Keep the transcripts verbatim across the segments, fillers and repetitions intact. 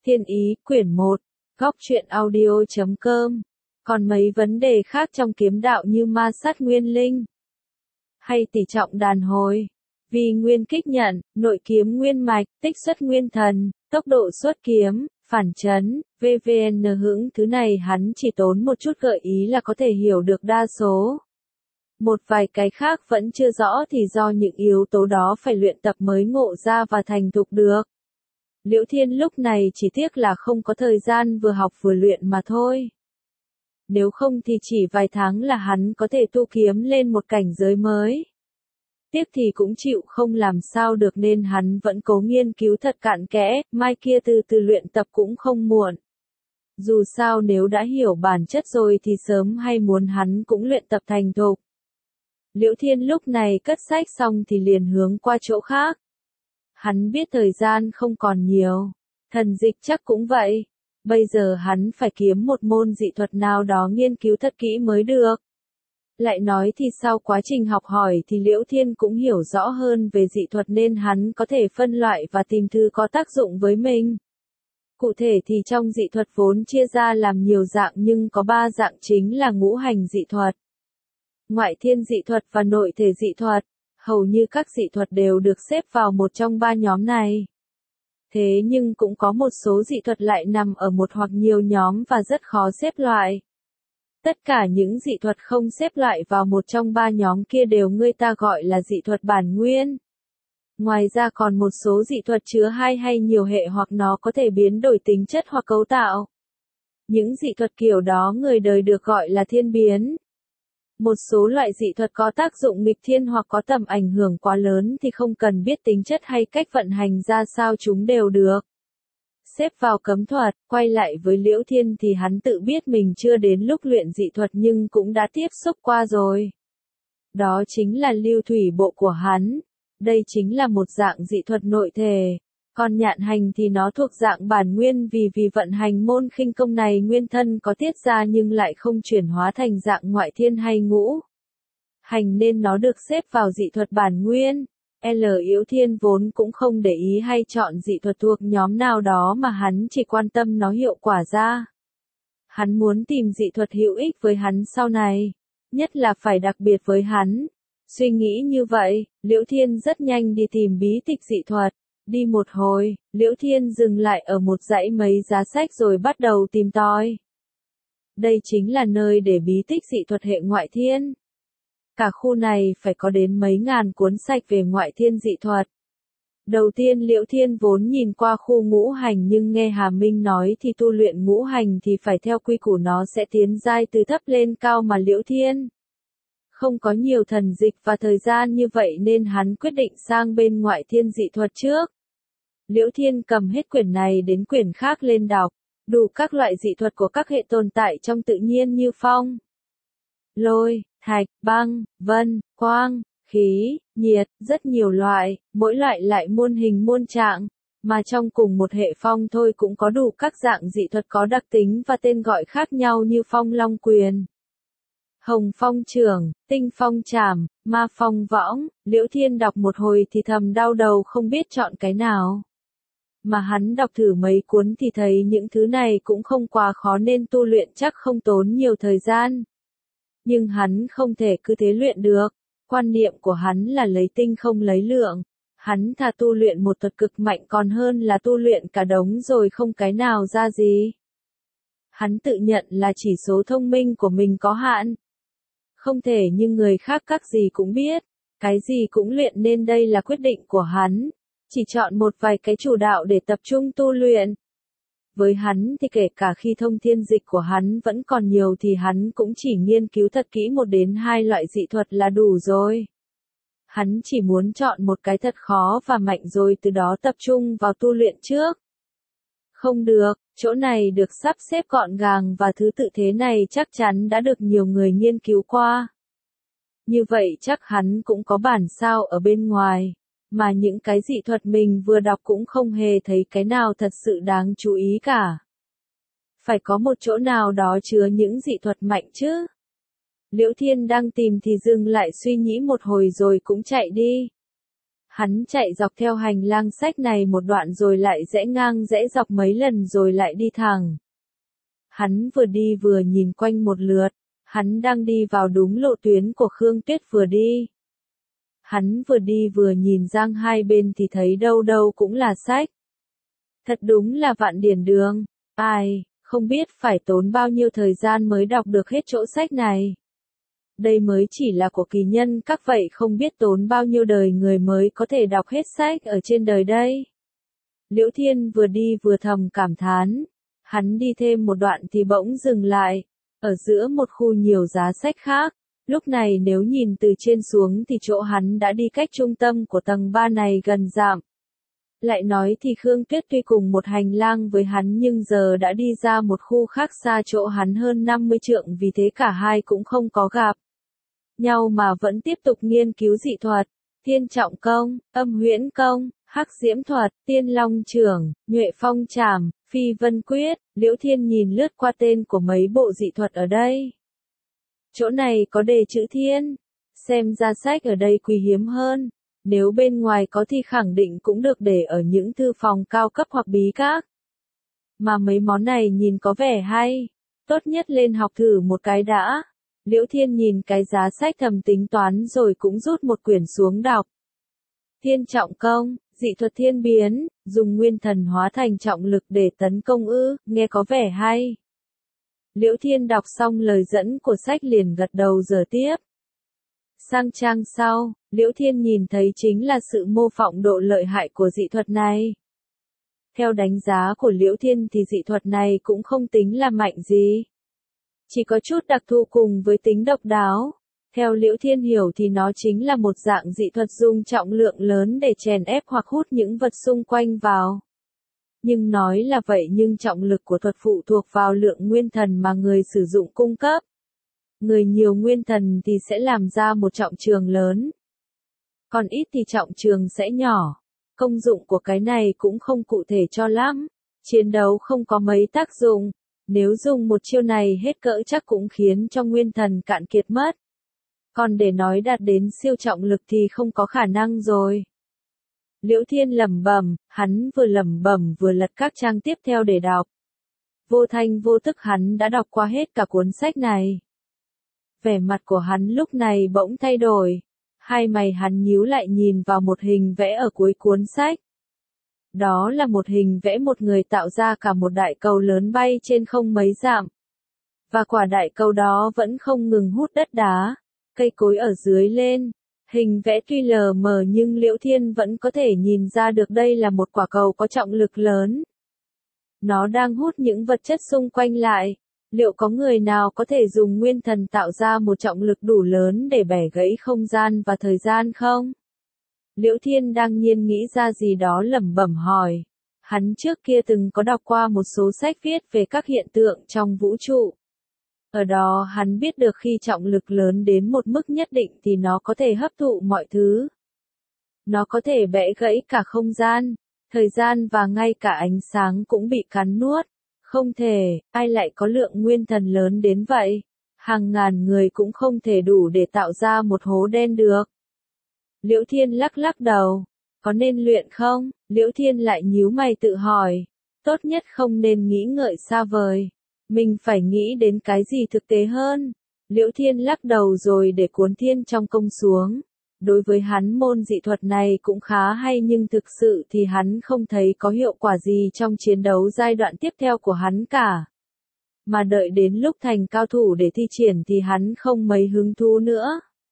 Thiên ý, quyển một, góc truyện audio chấm com. Còn mấy vấn đề khác trong kiếm đạo như ma sát nguyên linh, hay tỷ trọng đàn hồi, vì nguyên kích nhận, nội kiếm nguyên mạch, tích xuất nguyên thần, tốc độ xuất kiếm, phản chấn, vê vê en hững thứ này hắn chỉ tốn một chút gợi ý là có thể hiểu được đa số. Một vài cái khác vẫn chưa rõ thì do những yếu tố đó phải luyện tập mới ngộ ra và thành thục được. Liễu Thiên lúc này chỉ tiếc là không có thời gian vừa học vừa luyện mà thôi. Nếu không thì chỉ vài tháng là hắn có thể tu kiếm lên một cảnh giới mới. Tiếc thì cũng chịu không làm sao được nên hắn vẫn cố nghiên cứu thật cặn kẽ, mai kia từ từ luyện tập cũng không muộn. Dù sao nếu đã hiểu bản chất rồi thì sớm hay muốn hắn cũng luyện tập thành thục. Liễu Thiên lúc này cất sách xong thì liền hướng qua chỗ khác. Hắn biết thời gian không còn nhiều. Thần dịch chắc cũng vậy. Bây giờ hắn phải kiếm một môn dị thuật nào đó nghiên cứu thật kỹ mới được. Lại nói thì sau quá trình học hỏi thì Liễu Thiên cũng hiểu rõ hơn về dị thuật nên hắn có thể phân loại và tìm thứ có tác dụng với mình. Cụ thể thì trong dị thuật vốn chia ra làm nhiều dạng nhưng có ba dạng chính là ngũ hành dị thuật, ngoại thiên dị thuật và nội thể dị thuật. Hầu như các dị thuật đều được xếp vào một trong ba nhóm này. Thế nhưng cũng có một số dị thuật lại nằm ở một hoặc nhiều nhóm và rất khó xếp loại. Tất cả những dị thuật không xếp loại vào một trong ba nhóm kia đều người ta gọi là dị thuật bản nguyên. Ngoài ra còn một số dị thuật chứa hai hay nhiều hệ hoặc nó có thể biến đổi tính chất hoặc cấu tạo. Những dị thuật kiểu đó người đời được gọi là thiên biến. Một số loại dị thuật có tác dụng nghịch thiên hoặc có tầm ảnh hưởng quá lớn thì không cần biết tính chất hay cách vận hành ra sao chúng đều được xếp vào cấm thuật. Quay lại với Liễu Thiên thì hắn tự biết mình chưa đến lúc luyện dị thuật nhưng cũng đã tiếp xúc qua rồi. Đó chính là lưu thủy bộ của hắn. Đây chính là một dạng dị thuật nội thể. Còn nhạn hành thì nó thuộc dạng bản nguyên vì vì vận hành môn khinh công này nguyên thân có tiết ra nhưng lại không chuyển hóa thành dạng ngoại thiên hay ngũ hành nên nó được xếp vào dị thuật bản nguyên. L. Liễu Thiên vốn cũng không để ý hay chọn dị thuật thuộc nhóm nào đó mà hắn chỉ quan tâm nó hiệu quả ra. Hắn muốn tìm dị thuật hữu ích với hắn sau này, nhất là phải đặc biệt với hắn. Suy nghĩ như vậy, Liễu Thiên rất nhanh đi tìm bí tịch dị thuật. Đi một hồi, Liễu Thiên dừng lại ở một dãy mấy giá sách rồi bắt đầu tìm tòi. Đây chính là nơi để bí tích dị thuật hệ ngoại thiên. Cả khu này phải có đến mấy ngàn cuốn sách về ngoại thiên dị thuật. Đầu tiên Liễu Thiên vốn nhìn qua khu ngũ hành nhưng nghe Hà Minh nói thì tu luyện ngũ hành thì phải theo quy củ nó sẽ tiến giai từ thấp lên cao mà Liễu Thiên không có nhiều thần dịch và thời gian như vậy nên hắn quyết định sang bên ngoại thiên dị thuật trước. Liễu Thiên cầm hết quyển này đến quyển khác lên đọc, đủ các loại dị thuật của các hệ tồn tại trong tự nhiên như phong, lôi, thạch, băng, vân, quang, khí, nhiệt, rất nhiều loại, mỗi loại lại muôn hình muôn trạng, mà trong cùng một hệ phong thôi cũng có đủ các dạng dị thuật có đặc tính và tên gọi khác nhau như phong long quyền, hồng phong trường, tinh phong trảm, ma phong võng. Liễu Thiên đọc một hồi thì thầm đau đầu không biết chọn cái nào. Mà hắn đọc thử mấy cuốn thì thấy những thứ này cũng không quá khó nên tu luyện chắc không tốn nhiều thời gian. Nhưng hắn không thể cứ thế luyện được. Quan niệm của hắn là lấy tinh không lấy lượng. Hắn thà tu luyện một thuật cực mạnh còn hơn là tu luyện cả đống rồi không cái nào ra gì. Hắn tự nhận là chỉ số thông minh của mình có hạn. Không thể như người khác các gì cũng biết, cái gì cũng luyện nên đây là quyết định của hắn. Chỉ chọn một vài cái chủ đạo để tập trung tu luyện. Với hắn thì kể cả khi thông thiên dịch của hắn vẫn còn nhiều thì hắn cũng chỉ nghiên cứu thật kỹ một đến hai loại dị thuật là đủ rồi. Hắn chỉ muốn chọn một cái thật khó và mạnh rồi từ đó tập trung vào tu luyện trước. Không được, chỗ này được sắp xếp gọn gàng và thứ tự thế này chắc chắn đã được nhiều người nghiên cứu qua. Như vậy chắc hắn cũng có bản sao ở bên ngoài. Mà những cái dị thuật mình vừa đọc cũng không hề thấy cái nào thật sự đáng chú ý cả. Phải có một chỗ nào đó chứa những dị thuật mạnh chứ. Liễu Thiên đang tìm thì dừng lại suy nghĩ một hồi rồi cũng chạy đi. Hắn chạy dọc theo hành lang sách này một đoạn rồi lại rẽ ngang rẽ dọc mấy lần rồi lại đi thẳng. Hắn vừa đi vừa nhìn quanh một lượt, hắn đang đi vào đúng lộ tuyến của Khương Tuyết vừa đi. Hắn vừa đi vừa nhìn sang hai bên thì thấy đâu đâu cũng là sách. Thật đúng là vạn điển đường, ai, không biết phải tốn bao nhiêu thời gian mới đọc được hết chỗ sách này. Đây mới chỉ là của kỳ nhân các vậy không biết tốn bao nhiêu đời người mới có thể đọc hết sách ở trên đời đây. Liễu Thiên vừa đi vừa thầm cảm thán. Hắn đi thêm một đoạn thì bỗng dừng lại, ở giữa một khu nhiều giá sách khác. Lúc này nếu nhìn từ trên xuống thì chỗ hắn đã đi cách trung tâm của tầng ba này gần dặm. Lại nói thì Khương Tuyết tuy cùng một hành lang với hắn nhưng giờ đã đi ra một khu khác xa chỗ hắn hơn năm mươi trượng, vì thế cả hai cũng không có gặp nhau mà vẫn tiếp tục nghiên cứu dị thuật, Thiên Trọng Công, Âm Huyễn Công, Hắc Diễm Thuật, Tiên Long Chưởng, Nhuệ Phong Trảm, Phi Vân Quyết. Liễu Thiên nhìn lướt qua tên của mấy bộ dị thuật ở đây. Chỗ này có đề chữ thiên, xem ra sách ở đây quý hiếm hơn, nếu bên ngoài có thì khẳng định cũng được để ở những thư phòng cao cấp hoặc bí các. Mà mấy món này nhìn có vẻ hay, tốt nhất lên học thử một cái đã. Liễu Thiên nhìn cái giá sách thầm tính toán rồi cũng rút một quyển xuống đọc. Thiên Trọng Công, dị thuật thiên biến, dùng nguyên thần hóa thành trọng lực để tấn công ư, nghe có vẻ hay. Liễu Thiên đọc xong lời dẫn của sách liền gật đầu dở tiếp. Sang trang sau, Liễu Thiên nhìn thấy chính là sự mô phỏng độ lợi hại của dị thuật này. Theo đánh giá của Liễu Thiên thì dị thuật này cũng không tính là mạnh gì. Chỉ có chút đặc thù cùng với tính độc đáo. Theo Liễu Thiên hiểu thì nó chính là một dạng dị thuật dùng trọng lượng lớn để chèn ép hoặc hút những vật xung quanh vào. Nhưng nói là vậy nhưng trọng lực của thuật phụ thuộc vào lượng nguyên thần mà người sử dụng cung cấp. Người nhiều nguyên thần thì sẽ làm ra một trọng trường lớn. Còn ít thì trọng trường sẽ nhỏ. Công dụng của cái này cũng không cụ thể cho lắm. Chiến đấu không có mấy tác dụng. Nếu dùng một chiêu này hết cỡ chắc cũng khiến cho nguyên thần cạn kiệt mất. Còn để nói đạt đến siêu trọng lực thì không có khả năng rồi. Liễu Thiên lẩm bẩm, hắn vừa lẩm bẩm vừa lật các trang tiếp theo để đọc. Vô thanh vô tức hắn đã đọc qua hết cả cuốn sách này. Vẻ mặt của hắn lúc này bỗng thay đổi. Hai mày hắn nhíu lại nhìn vào một hình vẽ ở cuối cuốn sách. Đó là một hình vẽ một người tạo ra cả một đại cầu lớn bay trên không mấy dặm. Và quả đại cầu đó vẫn không ngừng hút đất đá, cây cối ở dưới lên. Hình vẽ tuy lờ mờ nhưng Liễu Thiên vẫn có thể nhìn ra được đây là một quả cầu có trọng lực lớn. Nó đang hút những vật chất xung quanh lại. Liệu có người nào có thể dùng nguyên thần tạo ra một trọng lực đủ lớn để bẻ gãy không gian và thời gian không? Liễu Thiên đang nhiên nghĩ ra gì đó lẩm bẩm hỏi. Hắn trước kia từng có đọc qua một số sách viết về các hiện tượng trong vũ trụ. Ở đó hắn biết được khi trọng lực lớn đến một mức nhất định thì nó có thể hấp thụ mọi thứ. Nó có thể bẻ gãy cả không gian, thời gian và ngay cả ánh sáng cũng bị cắn nuốt. Không thể, ai lại có lượng nguyên thần lớn đến vậy? Hàng ngàn người cũng không thể đủ để tạo ra một hố đen được. Liễu Thiên lắc lắc đầu. Có nên luyện không? Liễu Thiên lại nhíu mày tự hỏi. Tốt nhất không nên nghĩ ngợi xa vời. Mình phải nghĩ đến cái gì thực tế hơn. Liễu Thiên lắc đầu rồi để cuốn Thiên Trong Công xuống. Đối với hắn môn dị thuật này cũng khá hay nhưng thực sự thì hắn không thấy có hiệu quả gì trong chiến đấu giai đoạn tiếp theo của hắn cả. Mà đợi đến lúc thành cao thủ để thi triển thì hắn không mấy hứng thú nữa.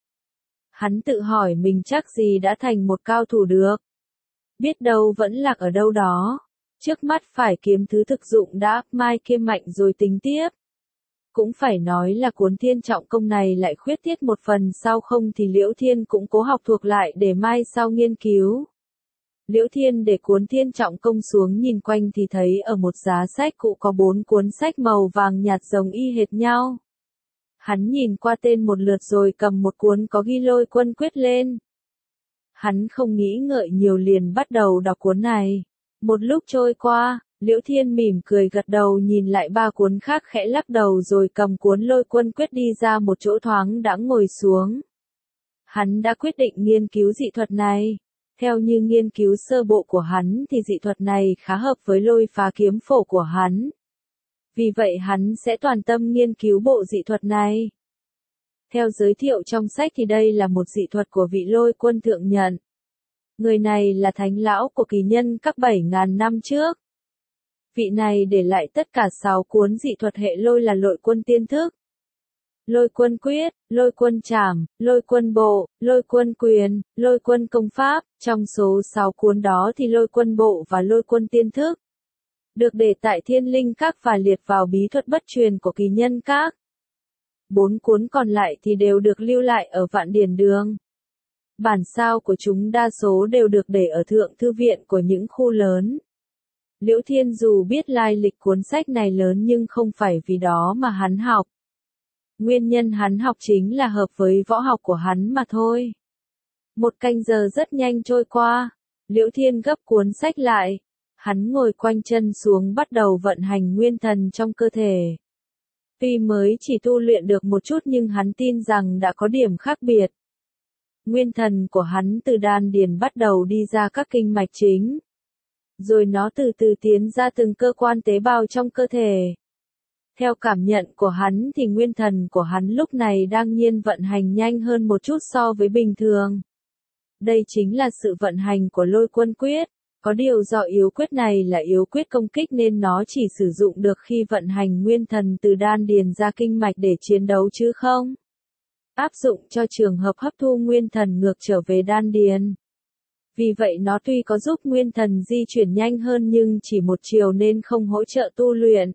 Hắn tự hỏi mình chắc gì đã thành một cao thủ được. Biết đâu vẫn lạc ở đâu đó. Trước mắt phải kiếm thứ thực dụng đã, mai kia mạnh rồi tính tiếp. Cũng phải nói là cuốn Thiên Trọng Công này lại khuyết tiết một phần sau không thì Liễu Thiên cũng cố học thuộc lại để mai sau nghiên cứu. Liễu Thiên để cuốn Thiên Trọng Công xuống nhìn quanh thì thấy ở một giá sách cũ có bốn cuốn sách màu vàng nhạt giống y hệt nhau. Hắn nhìn qua tên một lượt rồi cầm một cuốn có ghi Lôi Quân Quyết lên. Hắn không nghĩ ngợi nhiều liền bắt đầu đọc cuốn này. Một lúc trôi qua, Liễu Thiên mỉm cười gật đầu nhìn lại ba cuốn khác khẽ lắc đầu rồi cầm cuốn Lôi Quân Quyết đi ra một chỗ thoáng đãng ngồi xuống. Hắn đã quyết định nghiên cứu dị thuật này. Theo như nghiên cứu sơ bộ của hắn thì dị thuật này khá hợp với lôi phá kiếm phổ của hắn. Vì vậy hắn sẽ toàn tâm nghiên cứu bộ dị thuật này. Theo giới thiệu trong sách thì đây là một dị thuật của vị lôi quân thượng nhận. Người này là thánh lão của kỳ nhân các bảy ngàn năm trước. Vị này để lại tất cả sáu cuốn dị thuật hệ lôi là lôi quân tiên thức, lôi quân quyết, lôi quân trảm, lôi quân bộ, lôi quân quyền, lôi quân công pháp. Trong số sáu cuốn đó thì lôi quân bộ và lôi quân tiên thức được để tại Thiên Linh Các và liệt vào bí thuật bất truyền của kỳ nhân các. Bốn cuốn còn lại thì đều được lưu lại ở Vạn Điển Đường. Bản sao của chúng đa số đều được để ở thượng thư viện của những khu lớn. Liễu Thiên dù biết lai lịch cuốn sách này lớn nhưng không phải vì đó mà hắn học. Nguyên nhân hắn học chính là hợp với võ học của hắn mà thôi. Một canh giờ rất nhanh trôi qua. Liễu Thiên gấp cuốn sách lại. Hắn ngồi quanh chân xuống bắt đầu vận hành nguyên thần trong cơ thể. Tuy mới chỉ tu luyện được một chút nhưng hắn tin rằng đã có điểm khác biệt. Nguyên thần của hắn từ đan điền bắt đầu đi ra các kinh mạch chính. Rồi nó từ từ tiến ra từng cơ quan tế bào trong cơ thể. Theo cảm nhận của hắn thì nguyên thần của hắn lúc này đang nhiên vận hành nhanh hơn một chút so với bình thường. Đây chính là sự vận hành của lôi quân quyết. Có điều do yếu quyết này là yếu quyết công kích nên nó chỉ sử dụng được khi vận hành nguyên thần từ đan điền ra kinh mạch để chiến đấu chứ không áp dụng cho trường hợp hấp thu nguyên thần ngược trở về đan điền. Vì vậy nó tuy có giúp nguyên thần di chuyển nhanh hơn nhưng chỉ một chiều nên không hỗ trợ tu luyện.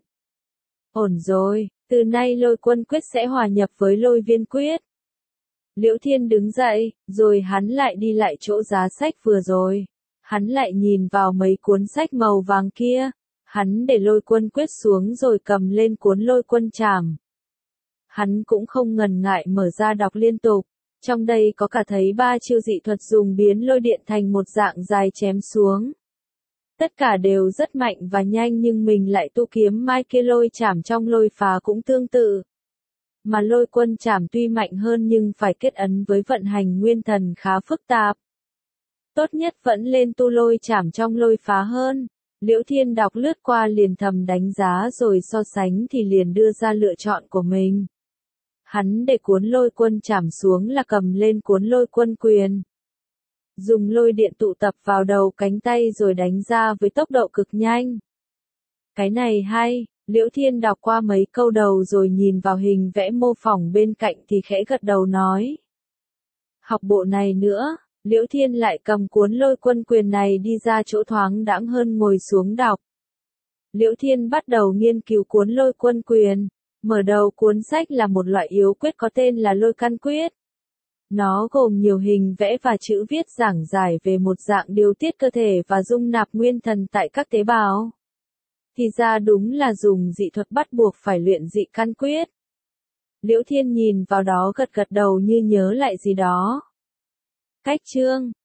Ổn rồi, từ nay lôi quân quyết sẽ hòa nhập với lôi viên quyết. Liễu Thiên đứng dậy, rồi hắn lại đi lại chỗ giá sách vừa rồi. Hắn lại nhìn vào mấy cuốn sách màu vàng kia. Hắn để lôi quân quyết xuống rồi cầm lên cuốn lôi quân trảm. Hắn cũng không ngần ngại mở ra đọc liên tục. Trong đây có cả thấy ba chiêu dị thuật dùng biến lôi điện thành một dạng dài chém xuống. Tất cả đều rất mạnh và nhanh nhưng mình lại tu kiếm mai kia lôi trảm trong lôi phá cũng tương tự. Mà lôi quân trảm tuy mạnh hơn nhưng phải kết ấn với vận hành nguyên thần khá phức tạp. Tốt nhất vẫn lên tu lôi trảm trong lôi phá hơn. Liễu Thiên đọc lướt qua liền thầm đánh giá rồi so sánh thì liền đưa ra lựa chọn của mình. Hắn để cuốn lôi quân trảm xuống là cầm lên cuốn lôi quân quyền. Dùng lôi điện tụ tập vào đầu cánh tay rồi đánh ra với tốc độ cực nhanh. Cái này hay, Liễu Thiên đọc qua mấy câu đầu rồi nhìn vào hình vẽ mô phỏng bên cạnh thì khẽ gật đầu nói. Học bộ này nữa, Liễu Thiên lại cầm cuốn lôi quân quyền này đi ra chỗ thoáng đãng hơn ngồi xuống đọc. Liễu Thiên bắt đầu nghiên cứu cuốn lôi quân quyền. Mở đầu cuốn sách là một loại yếu quyết có tên là lôi căn quyết. Nó gồm nhiều hình vẽ và chữ viết giảng giải về một dạng điều tiết cơ thể và dung nạp nguyên thần tại các tế bào. Thì ra đúng là dùng dị thuật bắt buộc phải luyện dị căn quyết. Liễu Thiên nhìn vào đó gật gật đầu như nhớ lại gì đó. Cách chương